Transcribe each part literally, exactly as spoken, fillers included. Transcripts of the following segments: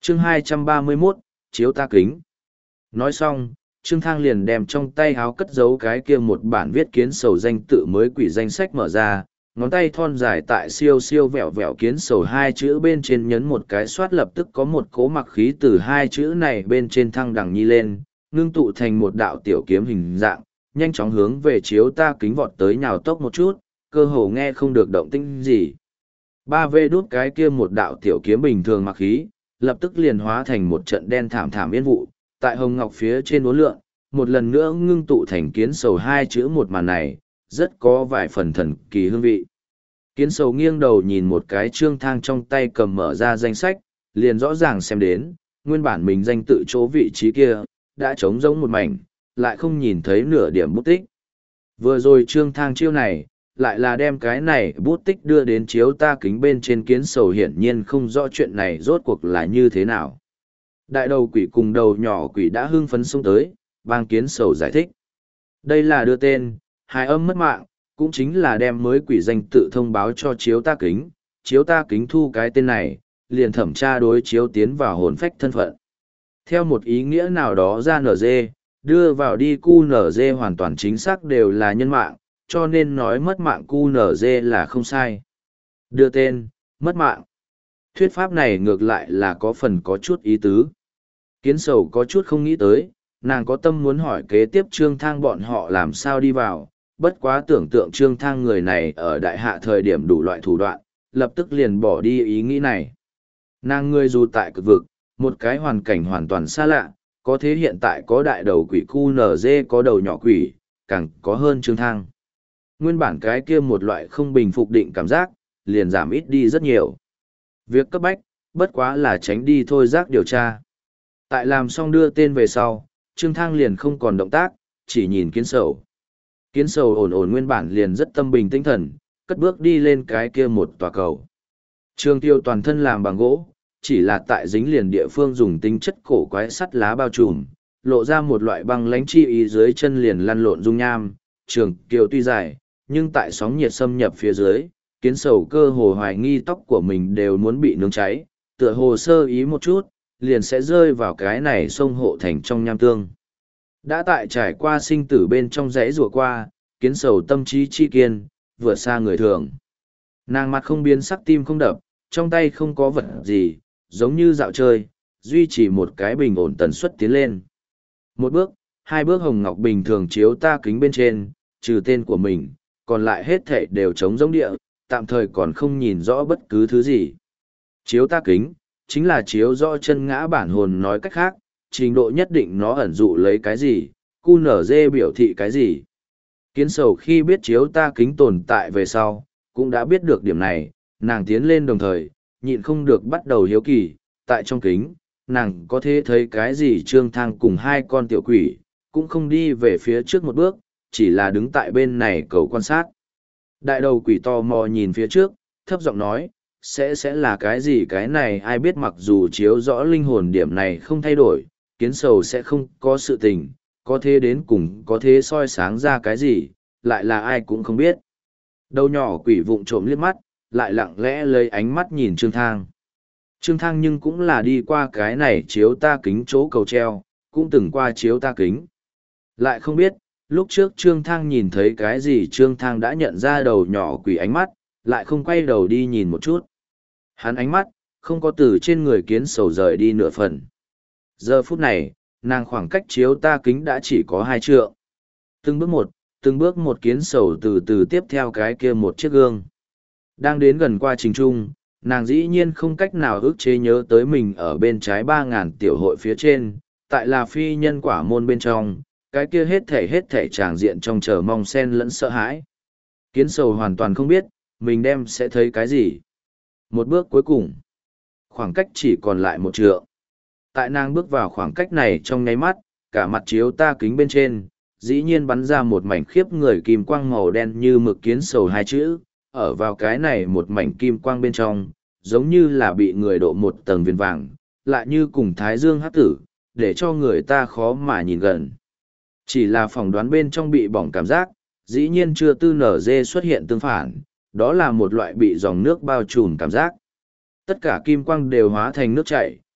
chương hai trăm ba mươi mốt, chiếu ta kính. Nói xong, Trương Thang liền đem trong tay háo cất giấu cái kia một bản viết kiến sầu danh tự mới quỷ danh sách mở ra, ngón tay thon dài tại siêu siêu vẹo vẹo kiến sầu hai chữ bên trên nhấn một cái xoát, lập tức có một cỗ mặc khí từ hai chữ này bên trên thăng đằng nhi lên, ngưng tụ thành một đạo tiểu kiếm hình dạng, nhanh chóng hướng về chiếu ta kính vọt tới, nhào tốc một chút, cơ hồ nghe không được động tĩnh gì. Ba v đút cái kia một đạo tiểu kiếm bình thường mặc khí, lập tức liền hóa thành một trận đen thảm thảm yên vụ, tại hồng ngọc phía trên uốn lượn, một lần nữa ngưng tụ thành kiến sầu hai chữ. Một màn này, rất có vài phần thần kỳ hương vị. Kiến sầu nghiêng đầu nhìn một cái Trương Thang trong tay cầm mở ra danh sách, liền rõ ràng xem đến, nguyên bản mình danh tự chỗ vị trí kia, đã trống rỗng một mảnh, lại không nhìn thấy nửa điểm bút tích. Vừa rồi Trương Thang chiêu này, lại là đem cái này bút tích đưa đến chiếu ta kính bên trên. Kiến sầu hiển nhiên không rõ chuyện này rốt cuộc là như thế nào. Đại đầu quỷ cùng đầu nhỏ quỷ đã hưng phấn xông tới, bang kiến sầu giải thích. Đây là đưa tên, hài âm mất mạng, cũng chính là đem mới quỷ danh tự thông báo cho chiếu ta kính. Chiếu ta kính thu cái tên này, liền thẩm tra đối chiếu tiến vào hồn phách thân phận. Theo một ý nghĩa nào đó ra nở dê, đưa vào đi cu nở dê hoàn toàn chính xác đều là nhân mạng, cho nên nói mất mạng cu nở dê là không sai. Đưa tên, mất mạng. Thuyết pháp này ngược lại là có phần có chút ý tứ. Kiến sầu có chút không nghĩ tới, nàng có tâm muốn hỏi kế tiếp Trương Thang bọn họ làm sao đi vào, bất quá tưởng tượng Trương Thang người này ở đại hạ thời điểm đủ loại thủ đoạn, lập tức liền bỏ đi ý nghĩ này. Nàng người dù tại cực vực, một cái hoàn cảnh hoàn toàn xa lạ, có thế hiện tại có đại đầu quỷ cu nở dê, có đầu nhỏ quỷ, càng có hơn Trương Thang. Nguyên bản cái kia một loại không bình phục định cảm giác, liền giảm ít đi rất nhiều. Việc cấp bách, bất quá là tránh đi thôi giác điều tra. Tại làm xong đưa tên về sau, Trương Thang liền không còn động tác, chỉ nhìn kiến sầu. Kiến sầu ổn ổn nguyên bản liền rất tâm bình tinh thần, cất bước đi lên cái kia một tòa cầu. Trương Tiêu toàn thân làm bằng gỗ, chỉ là tại dính liền địa phương dùng tính chất cổ quái sắt lá bao trùm, lộ ra một loại băng lánh chi ý dưới chân liền lăn lộn dung nham. Trường Kiều tuy dài, nhưng tại sóng nhiệt xâm nhập phía dưới, kiến sầu cơ hồ hoài nghi tóc của mình đều muốn bị nướng cháy, tựa hồ sơ ý một chút, liền sẽ rơi vào cái này sông hộ thành trong nham tương. Đã tại trải qua sinh tử bên trong dãy rùa qua, kiến sầu tâm trí chi kiên, vượt xa người thường. Nàng mặt không biến sắc, tim không đập, trong tay không có vật gì, giống như dạo chơi, duy trì một cái bình ổn tần suất tiến lên. Một bước, hai bước hồng ngọc bình thường chiếu ta kính bên trên, trừ tên của mình, còn lại hết thảy đều trống giống địa, tạm thời còn không nhìn rõ bất cứ thứ gì. Chiếu ta kính, chính là chiếu rõ chân ngã bản hồn, nói cách khác, trình độ nhất định nó ẩn dụ lấy cái gì, cu nở dê biểu thị cái gì. Kiến sầu khi biết chiếu ta kính tồn tại về sau, cũng đã biết được điểm này, nàng tiến lên đồng thời, nhịn không được bắt đầu hiếu kỳ, tại trong kính, nàng có thể thấy cái gì. Trương Thang cùng hai con tiểu quỷ, cũng không đi về phía trước một bước, chỉ là đứng tại bên này cầu quan sát. Đại đầu quỷ tò mò nhìn phía trước, thấp giọng nói, sẽ sẽ là cái gì cái này ai biết. Mặc dù chiếu rõ linh hồn điểm này không thay đổi, kiến sầu sẽ không có sự tình, có thế đến cùng có thế soi sáng ra cái gì, lại là ai cũng không biết. Đầu nhỏ quỷ vụng trộm liếc mắt, lại lặng lẽ lấy ánh mắt nhìn Trương Thang. Trương Thang nhưng cũng là đi qua cái này chiếu ta kính chỗ cầu treo, cũng từng qua chiếu ta kính. Lại không biết, lúc trước Trương Thang nhìn thấy cái gì. Trương Thang đã nhận ra đầu nhỏ quỷ ánh mắt, lại không quay đầu đi nhìn một chút. Hắn ánh mắt, không có từ trên người kiến sầu rời đi nửa phần. Giờ phút này, nàng khoảng cách chiếu ta kính đã chỉ có hai trượng. Từng bước một, từng bước một kiến sầu từ từ tiếp theo cái kia một chiếc gương. Đang đến gần qua trình trung, nàng dĩ nhiên không cách nào ức chế nhớ tới mình ở bên trái ba ngàn tiểu hội phía trên, tại là phi nhân quả môn bên trong, cái kia hết thể hết thể tràng diện trong chờ mong sen lẫn sợ hãi. Kiến sầu hoàn toàn không biết, mình đem sẽ thấy cái gì. Một bước cuối cùng, khoảng cách chỉ còn lại một trượng. Tại nàng bước vào khoảng cách này trong nháy mắt, cả mặt chiếu ta kính bên trên, dĩ nhiên bắn ra một mảnh khiếp người kim quang màu đen như mực. Kiến sầu hai chữ, ở vào cái này một mảnh kim quang bên trong, giống như là bị người độ một tầng viền vàng, lại như cùng thái dương hắc tử, để cho người ta khó mà nhìn gần. Chỉ là phỏng đoán bên trong bị bỏng cảm giác, dĩ nhiên chưa tư nở dê xuất hiện tương phản, đó là một loại bị dòng nước bao trùm cảm giác. Tất cả kim quang đều hóa thành nước chảy,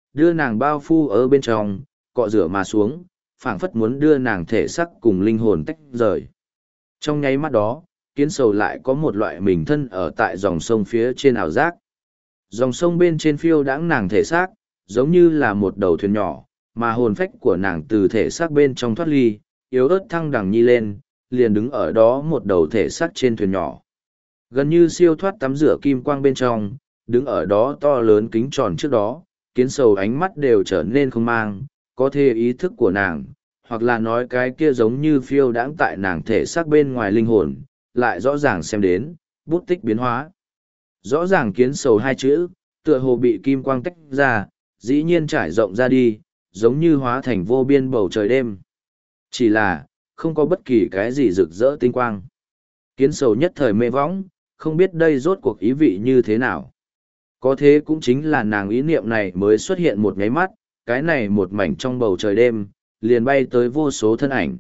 đưa nàng bao phủ ở bên trong, cọ rửa mà xuống, phảng phất muốn đưa nàng thể xác cùng linh hồn tách rời. Trong nháy mắt đó, kiến sầu lại có một loại mình thân ở tại dòng sông phía trên ảo giác. Dòng sông bên trên phiêu đãng nàng thể xác, giống như là một đầu thuyền nhỏ, mà hồn phách của nàng từ thể xác bên trong thoát ly, yếu ớt thăng đằng nhi lên, liền đứng ở đó một đầu thể xác trên thuyền nhỏ. Gần như siêu thoát tắm rửa kim quang bên trong, đứng ở đó to lớn kính tròn trước đó, kiến sầu ánh mắt đều trở nên không mang, có thể ý thức của nàng, hoặc là nói cái kia giống như phiêu đãng tại nàng thể xác bên ngoài linh hồn, lại rõ ràng xem đến, bút tích biến hóa. Rõ ràng kiến sầu hai chữ, tựa hồ bị kim quang tách ra, dĩ nhiên trải rộng ra đi, giống như hóa thành vô biên bầu trời đêm. Chỉ là, không có bất kỳ cái gì rực rỡ tinh quang. Kiến sầu nhất thời mê võng, không biết đây rốt cuộc ý vị như thế nào. Có thế cũng chính là nàng ý niệm này mới xuất hiện một nháy mắt, cái này một mảnh trong bầu trời đêm, liền bay tới vô số thân ảnh.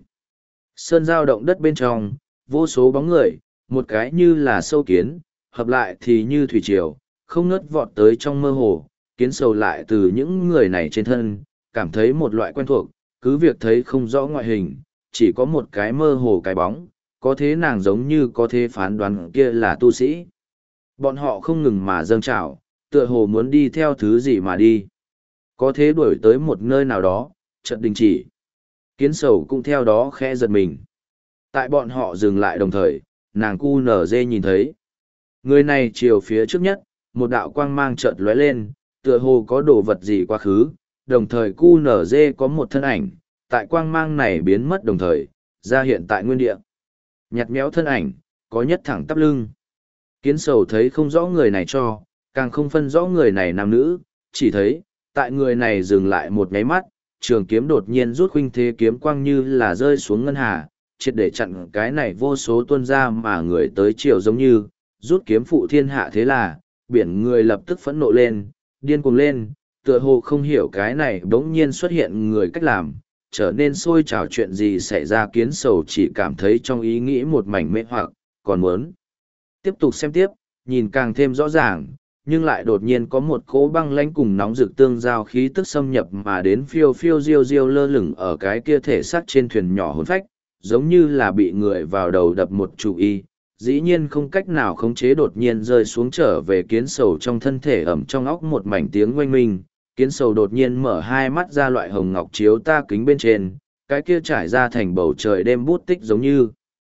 Sơn giao động đất bên trong, vô số bóng người, một cái như là sâu kiến, hợp lại thì như thủy triều, không ngớt vọt tới trong mơ hồ, kiến sầu lại từ những người này trên thân, cảm thấy một loại quen thuộc, cứ việc thấy không rõ ngoại hình, chỉ có một cái mơ hồ cái bóng, có thế nàng giống như có thế phán đoán kia là tu sĩ. Bọn họ không ngừng mà dâng trào, tựa hồ muốn đi theo thứ gì mà đi. Có thế đuổi tới một nơi nào đó, chợt đình chỉ. Kiến sầu cũng theo đó khẽ giật mình. Tại bọn họ dừng lại đồng thời, nàng cu nở dê nhìn thấy. Người này chiều phía trước nhất, một đạo quang mang chợt lóe lên, tựa hồ có đồ vật gì quá khứ, đồng thời cu nở dê có một thân ảnh, tại quang mang này biến mất đồng thời, ra hiện tại nguyên địa. Nhặt méo thân ảnh, có nhất thẳng tắp lưng. Kiến sầu thấy không rõ người này cho, càng không phân rõ người này nam nữ, chỉ thấy, tại người này dừng lại một nháy mắt, trường kiếm đột nhiên rút khuynh thế kiếm quang như là rơi xuống ngân hà, triệt để chặn cái này vô số tuôn ra mà người tới chiều giống như, rút kiếm phụ thiên hạ thế là, biển người lập tức phẫn nộ lên, điên cuồng lên, tựa hồ không hiểu cái này bỗng nhiên xuất hiện người cách làm, trở nên sôi trào chuyện gì xảy ra. Kiến sầu chỉ cảm thấy trong ý nghĩ một mảnh mê hoặc, còn muốn tiếp tục xem tiếp, nhìn càng thêm rõ ràng, nhưng lại đột nhiên có một cỗ băng lãnh cùng nóng rực tương giao khí tức xâm nhập mà đến phiêu phiêu diêu diêu lơ lửng ở cái kia thể xác trên thuyền nhỏ hồn phách, giống như là bị người vào đầu đập một chủ y, dĩ nhiên không cách nào khống chế đột nhiên rơi xuống trở về. Kiến sầu trong thân thể ẩm trong óc một mảnh tiếng oanh minh, kiến sầu đột nhiên mở hai mắt ra, loại hồng ngọc chiếu ta kính bên trên, cái kia trải ra thành bầu trời đêm bút tích giống như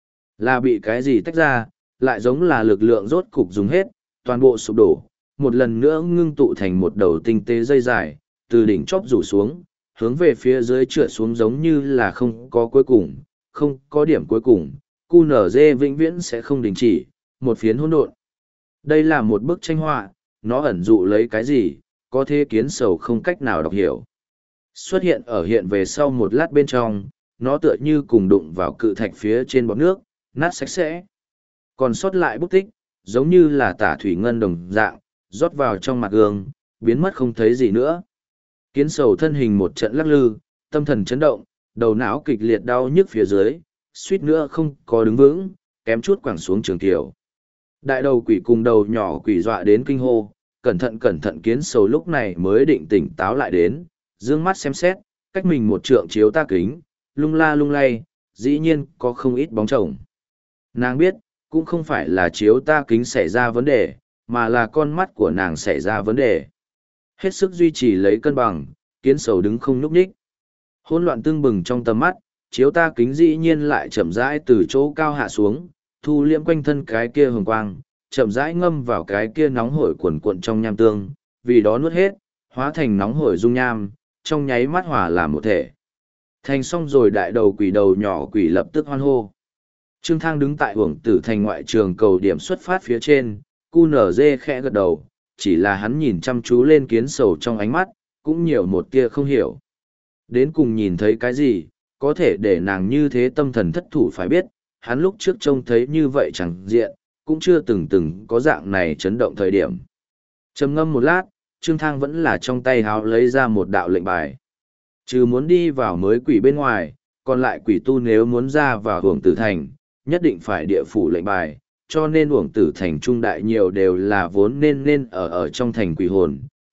là bị cái gì tách ra, lại giống là lực lượng rốt cục dùng hết, toàn bộ sụp đổ, một lần nữa ngưng tụ thành một đầu tinh tế dây dài, từ đỉnh chóp rủ xuống, hướng về phía dưới trượt xuống giống như là không có cuối cùng, không có điểm cuối cùng, cu nở dê vĩnh viễn sẽ không đình chỉ, một phiến hỗn độn. Đây là một bức tranh họa, nó ẩn dụ lấy cái gì, có thể kiến sầu không cách nào đọc hiểu. Xuất hiện ở hiện về sau một lát bên trong, nó tựa như cùng đụng vào cự thạch phía trên bọt nước, nát sạch sẽ. Còn sót lại bút tích, giống như là tả thủy ngân đồng dạng, rót vào trong mặt gương, biến mất không thấy gì nữa. Kiến sầu thân hình một trận lắc lư, tâm thần chấn động, đầu não kịch liệt đau nhức phía dưới, suýt nữa không có đứng vững, kém chút quẳng xuống trường tiểu. Đại đầu quỷ cùng đầu nhỏ quỷ dọa đến kinh hô, cẩn thận cẩn thận. Kiến sầu lúc này mới định tỉnh táo lại đến, dương mắt xem xét, cách mình một trượng chiếu ta kính, lung la lung lay, dĩ nhiên có không ít bóng chồng. Nàng biết, cũng không phải là chiếu ta kính xảy ra vấn đề, mà là con mắt của nàng xảy ra vấn đề. Hết sức duy trì lấy cân bằng, kiến sầu đứng không nhúc nhích. Hỗn loạn tương bừng trong tầm mắt, chiếu ta kính dĩ nhiên lại chậm rãi từ chỗ cao hạ xuống, thu liễm quanh thân cái kia hồng quang, chậm rãi ngâm vào cái kia nóng hổi cuồn cuộn trong nham tương, vì đó nuốt hết, hóa thành nóng hổi dung nham, trong nháy mắt hòa làm một thể. Thành xong rồi, đại đầu quỷ đầu nhỏ quỷ lập tức hoan hô. Trương Thang đứng tại uổng tử thành ngoại trường cầu điểm xuất phát phía trên, cu nở dê khẽ gật đầu, chỉ là hắn nhìn chăm chú lên kiến sầu trong ánh mắt, cũng nhiều một tia không hiểu. Đến cùng nhìn thấy cái gì, có thể để nàng như thế tâm thần thất thủ phải biết, hắn lúc trước trông thấy như vậy chẳng diện, cũng chưa từng từng có dạng này chấn động thời điểm. Trầm ngâm một lát, Trương Thang vẫn là trong tay háo lấy ra một đạo lệnh bài. Trừ muốn đi vào mới quỷ bên ngoài, còn lại quỷ tu nếu muốn ra vào uổng tử thành, nhất định phải địa phủ lệnh bài, cho nên uổng tử thành trung đại nhiều đều là vốn nên nên ở ở trong thành quỷ hồn,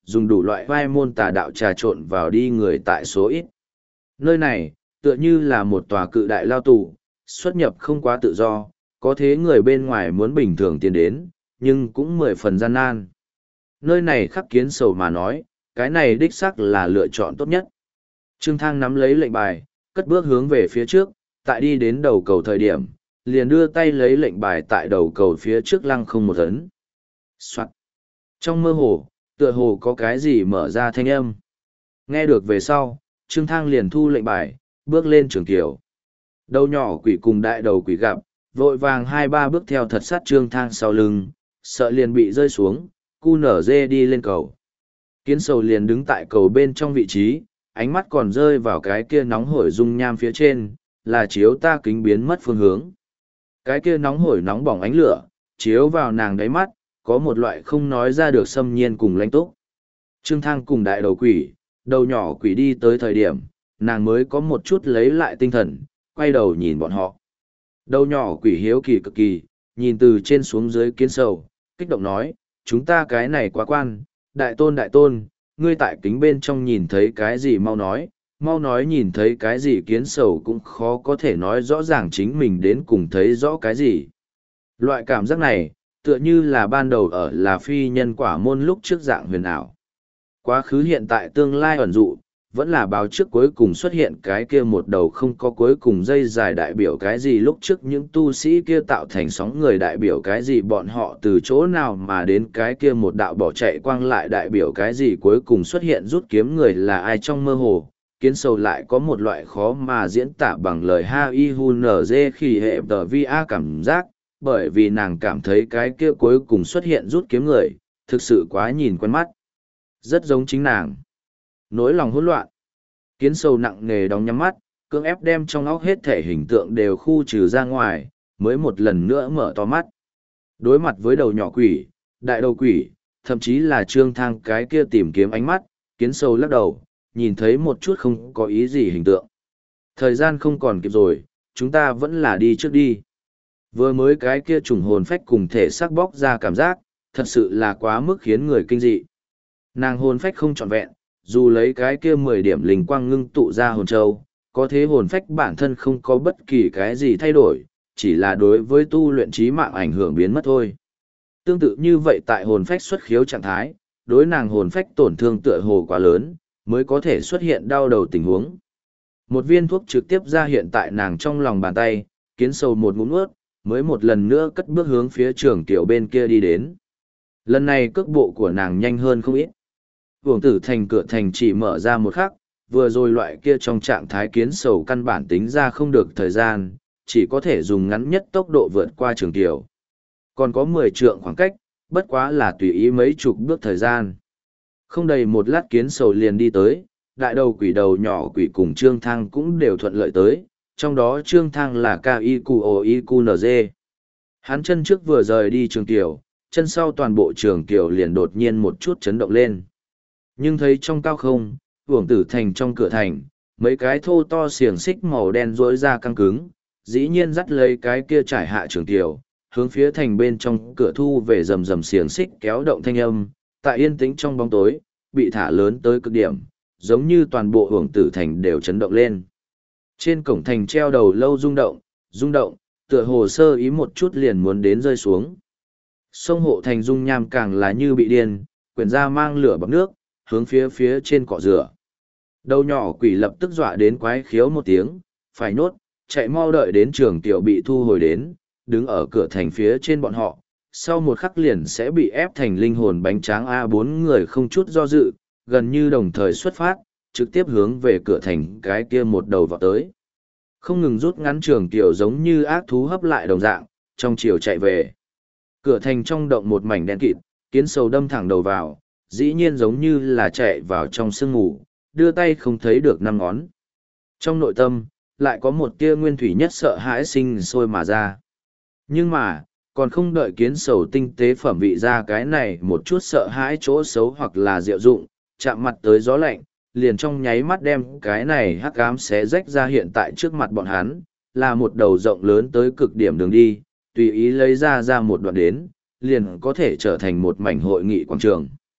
dùng đủ loại vai môn tà đạo trà trộn vào đi người tại số ít. Nơi này, tựa như là một tòa cự đại lao tù, xuất nhập không quá tự do, có thế người bên ngoài muốn bình thường tiến đến, nhưng cũng mười phần gian nan. Nơi này khắc kiến sầu mà nói, cái này đích xác là lựa chọn tốt nhất. Trương Thang nắm lấy lệnh bài, cất bước hướng về phía trước, tại đi đến đầu cầu thời điểm, liền đưa tay lấy lệnh bài tại đầu cầu phía trước lăng không một ấn. Soạn. Trong mơ hồ, tựa hồ có cái gì mở ra thanh âm. Nghe được về sau, Trương Thang liền thu lệnh bài, bước lên trường kiều. Đầu nhỏ quỷ cùng đại đầu quỷ gặp, vội vàng hai ba bước theo thật sát Trương Thang sau lưng, sợ liền bị rơi xuống, cu nở dê đi lên cầu. Kiến sầu liền đứng tại cầu bên trong vị trí, ánh mắt còn rơi vào cái kia nóng hổi dung nham phía trên, là chiếu ta kính biến mất phương hướng. Cái kia nóng hổi nóng bỏng ánh lửa, chiếu vào nàng đáy mắt, có một loại không nói ra được xâm nhiên cùng lãnh túc. Trương Thang cùng đại đầu quỷ, đầu nhỏ quỷ đi tới thời điểm, nàng mới có một chút lấy lại tinh thần, quay đầu nhìn bọn họ. Đầu nhỏ quỷ hiếu kỳ cực kỳ, nhìn từ trên xuống dưới kiến sầu, kích động nói, chúng ta cái này quá quan, đại tôn đại tôn, ngươi tại kính bên trong nhìn thấy cái gì mau nói, mau nói nhìn thấy cái gì kiến sầu cũng khó có thể nói rõ ràng chính mình đến cùng thấy rõ cái gì. Loại cảm giác này, tựa như là ban đầu ở là phi nhân quả môn lúc trước dạng huyền ảo. Quá khứ hiện tại tương lai ẩn dụ, vẫn là báo trước cuối cùng xuất hiện cái kia một đầu không có cuối cùng dây dài đại biểu cái gì lúc trước những tu sĩ kia tạo thành sóng người đại biểu cái gì bọn họ từ chỗ nào mà đến cái kia một đạo bỏ chạy quang lại đại biểu cái gì cuối cùng xuất hiện rút kiếm người là ai trong mơ hồ. Kiến sầu lại có một loại khó mà diễn tả bằng lời ha i hu n g khi hệ tờ vi a cảm giác, bởi vì nàng cảm thấy cái kia cuối cùng xuất hiện rút kiếm người, thực sự quá nhìn quen mắt. Rất giống chính nàng. Nỗi lòng hỗn loạn. Kiến sầu nặng nề đóng nhắm mắt, cưỡng ép đem trong óc hết thể hình tượng đều khu trừ ra ngoài, mới một lần nữa mở to mắt. Đối mặt với đầu nhỏ quỷ, đại đầu quỷ, thậm chí là Trương Thang cái kia tìm kiếm ánh mắt, kiến sầu lắc đầu, nhìn thấy một chút không có ý gì hình tượng. Thời gian không còn kịp rồi, chúng ta vẫn là đi trước đi. Vừa mới cái kia trùng hồn phách cùng thể xác bóc ra cảm giác, thật sự là quá mức khiến người kinh dị. Nàng hồn phách không trọn vẹn, dù lấy cái kia mười điểm linh quang ngưng tụ ra hồn châu, có thế hồn phách bản thân không có bất kỳ cái gì thay đổi, chỉ là đối với tu luyện trí mạng ảnh hưởng biến mất thôi. Tương tự như vậy tại hồn phách xuất khiếu trạng thái, đối nàng hồn phách tổn thương tựa hồ quá lớn, mới có thể xuất hiện đau đầu tình huống. Một viên thuốc trực tiếp ra hiện tại nàng trong lòng bàn tay, kiến sầu một ngụm nuốt, mới một lần nữa cất bước hướng phía trường tiểu bên kia đi đến. Lần này cước bộ của nàng nhanh hơn không ít. Uổng tử thành cửa thành chỉ mở ra một khắc, vừa rồi loại kia trong trạng thái kiến sầu căn bản tính ra không được thời gian, chỉ có thể dùng ngắn nhất tốc độ vượt qua trường tiểu. Còn có mười trượng khoảng cách, bất quá là tùy ý mấy chục bước thời gian. Không đầy một lát kiến sầu liền đi tới, đại đầu quỷ đầu nhỏ quỷ cùng Trương Thang cũng đều thuận lợi tới, trong đó Trương Thang là K I Q O I Q N G. Hắn chân trước vừa rời đi trường tiểu, chân sau toàn bộ trường tiểu liền đột nhiên một chút chấn động lên. Nhưng thấy trong cao không, uổng tử thành trong cửa thành, mấy cái thô to xiềng xích màu đen rỗi ra căng cứng, dĩ nhiên dắt lấy cái kia trải hạ trường tiểu, hướng phía thành bên trong cửa thu về rầm rầm xiềng xích kéo động thanh âm, tại yên tĩnh trong bóng tối, bị thả lớn tới cực điểm, giống như toàn bộ uổng tử thành đều chấn động lên. Trên cổng thành treo đầu lâu rung động, rung động, tựa hồ sơ ý một chút liền muốn đến rơi xuống. Sông hộ thành dung nham càng là như bị điên, quyển ra mang lửa bọc nước, hướng phía phía trên cọ rửa. Đầu nhỏ quỷ lập tức dọa đến quái khiếu một tiếng, phải nốt, chạy mau đợi đến trường tiểu bị thu hồi đến, đứng ở cửa thành phía trên bọn họ, sau một khắc liền sẽ bị ép thành linh hồn bánh tráng a bốn người không chút do dự, gần như đồng thời xuất phát, trực tiếp hướng về cửa thành cái kia một đầu vào tới. Không ngừng rút ngắn trường tiểu giống như ác thú hấp lại đồng dạng, trong chiều chạy về. Cửa thành trong động một mảnh đen kịt, kiến sầu đâm thẳng đầu vào, dĩ nhiên giống như là chạy vào trong sương ngủ, đưa tay không thấy được năm ngón. Trong nội tâm, lại có một tia nguyên thủy nhất sợ hãi sinh sôi mà ra. Nhưng mà, còn không đợi kiến sầu tinh tế phẩm vị ra cái này một chút sợ hãi chỗ xấu hoặc là diệu dụng, chạm mặt tới gió lạnh, liền trong nháy mắt đem cái này hắc ám xé rách ra hiện tại trước mặt bọn hắn, là một đầu rộng lớn tới cực điểm đường đi, tùy ý lấy ra ra một đoạn đến, liền có thể trở thành một mảnh hội nghị quảng trường.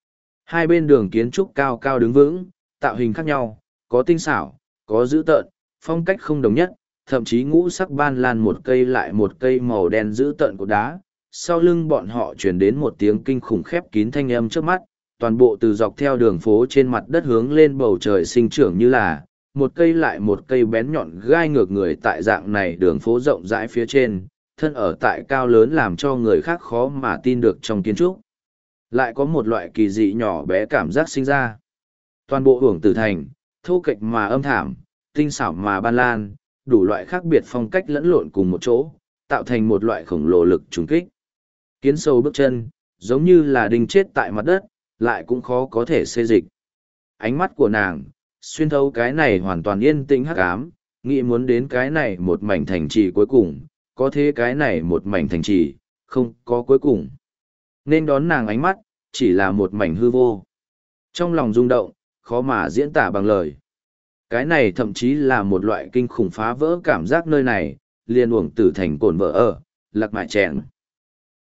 Hai bên đường kiến trúc cao cao đứng vững, tạo hình khác nhau, có tinh xảo, có dữ tợn, phong cách không đồng nhất, thậm chí ngũ sắc ban lan một cây lại một cây màu đen dữ tợn của đá. Sau lưng bọn họ truyền đến một tiếng kinh khủng khép kín thanh âm trước mắt, toàn bộ từ dọc theo đường phố trên mặt đất hướng lên bầu trời sinh trưởng như là một cây lại một cây bén nhọn gai ngược người tại dạng này đường phố rộng rãi phía trên, thân ở tại cao lớn làm cho người khác khó mà tin được trong kiến trúc. Lại có một loại kỳ dị nhỏ bé cảm giác sinh ra. Toàn bộ hưởng tử thành, thô kệch mà âm thảm, tinh xảo mà ban lan, đủ loại khác biệt phong cách lẫn lộn cùng một chỗ, tạo thành một loại khổng lồ lực trùng kích. Kiến sâu bước chân, giống như là đinh chết tại mặt đất, lại cũng khó có thể xê dịch. Ánh mắt của nàng, xuyên thấu cái này hoàn toàn yên tĩnh hắc ám, nghĩ muốn đến cái này một mảnh thành trì cuối cùng, có thế cái này một mảnh thành trì, không có cuối cùng. Nên đón nàng ánh mắt, chỉ là một mảnh hư vô. Trong lòng rung động, khó mà diễn tả bằng lời. Cái này thậm chí là một loại kinh khủng phá vỡ cảm giác nơi này, liền uổng tử thành cồn vỡ ở, lạc mại chẹn.